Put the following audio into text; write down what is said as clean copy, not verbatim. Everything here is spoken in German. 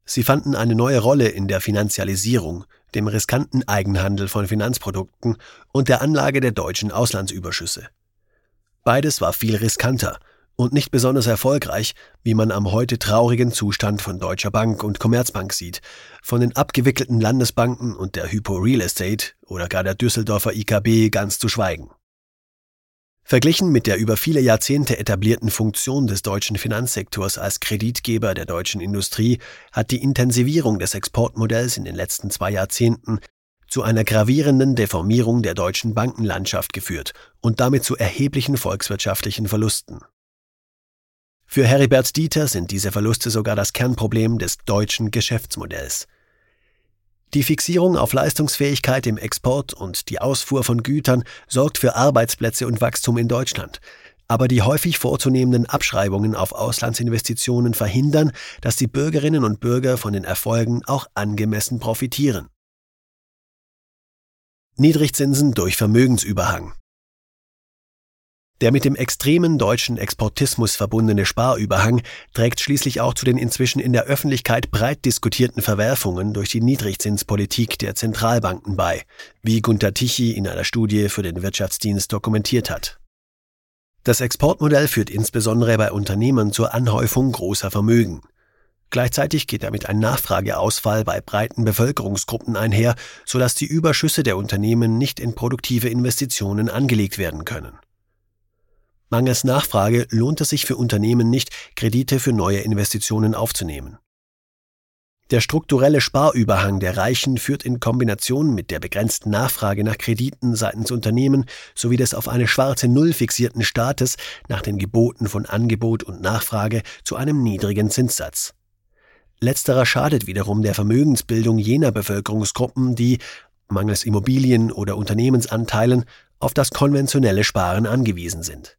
Sie fanden eine neue Rolle in der Finanzialisierung, dem riskanten Eigenhandel von Finanzprodukten und der Anlage der deutschen Auslandsüberschüsse. Beides war viel riskanter und nicht besonders erfolgreich, wie man am heute traurigen Zustand von Deutscher Bank und Commerzbank sieht, von den abgewickelten Landesbanken und der Hypo Real Estate oder gar der Düsseldorfer IKB ganz zu schweigen. Verglichen mit der über viele Jahrzehnte etablierten Funktion des deutschen Finanzsektors als Kreditgeber der deutschen Industrie hat die Intensivierung des Exportmodells in den letzten 2 Jahrzehnten zu einer gravierenden Deformierung der deutschen Bankenlandschaft geführt und damit zu erheblichen volkswirtschaftlichen Verlusten. Für Heribert Dieter sind diese Verluste sogar das Kernproblem des deutschen Geschäftsmodells. Die Fixierung auf Leistungsfähigkeit im Export und die Ausfuhr von Gütern sorgt für Arbeitsplätze und Wachstum in Deutschland. Aber die häufig vorzunehmenden Abschreibungen auf Auslandsinvestitionen verhindern, dass die Bürgerinnen und Bürger von den Erfolgen auch angemessen profitieren. Niedrigzinsen durch Vermögensüberhang. Der mit dem extremen deutschen Exportismus verbundene Sparüberhang trägt schließlich auch zu den inzwischen in der Öffentlichkeit breit diskutierten Verwerfungen durch die Niedrigzinspolitik der Zentralbanken bei, wie Gunter Tichy in einer Studie für den Wirtschaftsdienst dokumentiert hat. Das Exportmodell führt insbesondere bei Unternehmern zur Anhäufung großer Vermögen. Gleichzeitig geht damit ein Nachfrageausfall bei breiten Bevölkerungsgruppen einher, sodass die Überschüsse der Unternehmen nicht in produktive Investitionen angelegt werden können. Mangels Nachfrage lohnt es sich für Unternehmen nicht, Kredite für neue Investitionen aufzunehmen. Der strukturelle Sparüberhang der Reichen führt in Kombination mit der begrenzten Nachfrage nach Krediten seitens Unternehmen sowie des auf eine schwarze Null fixierten Staates nach den Geboten von Angebot und Nachfrage zu einem niedrigen Zinssatz. Letzterer schadet wiederum der Vermögensbildung jener Bevölkerungsgruppen, die, mangels Immobilien oder Unternehmensanteilen, auf das konventionelle Sparen angewiesen sind.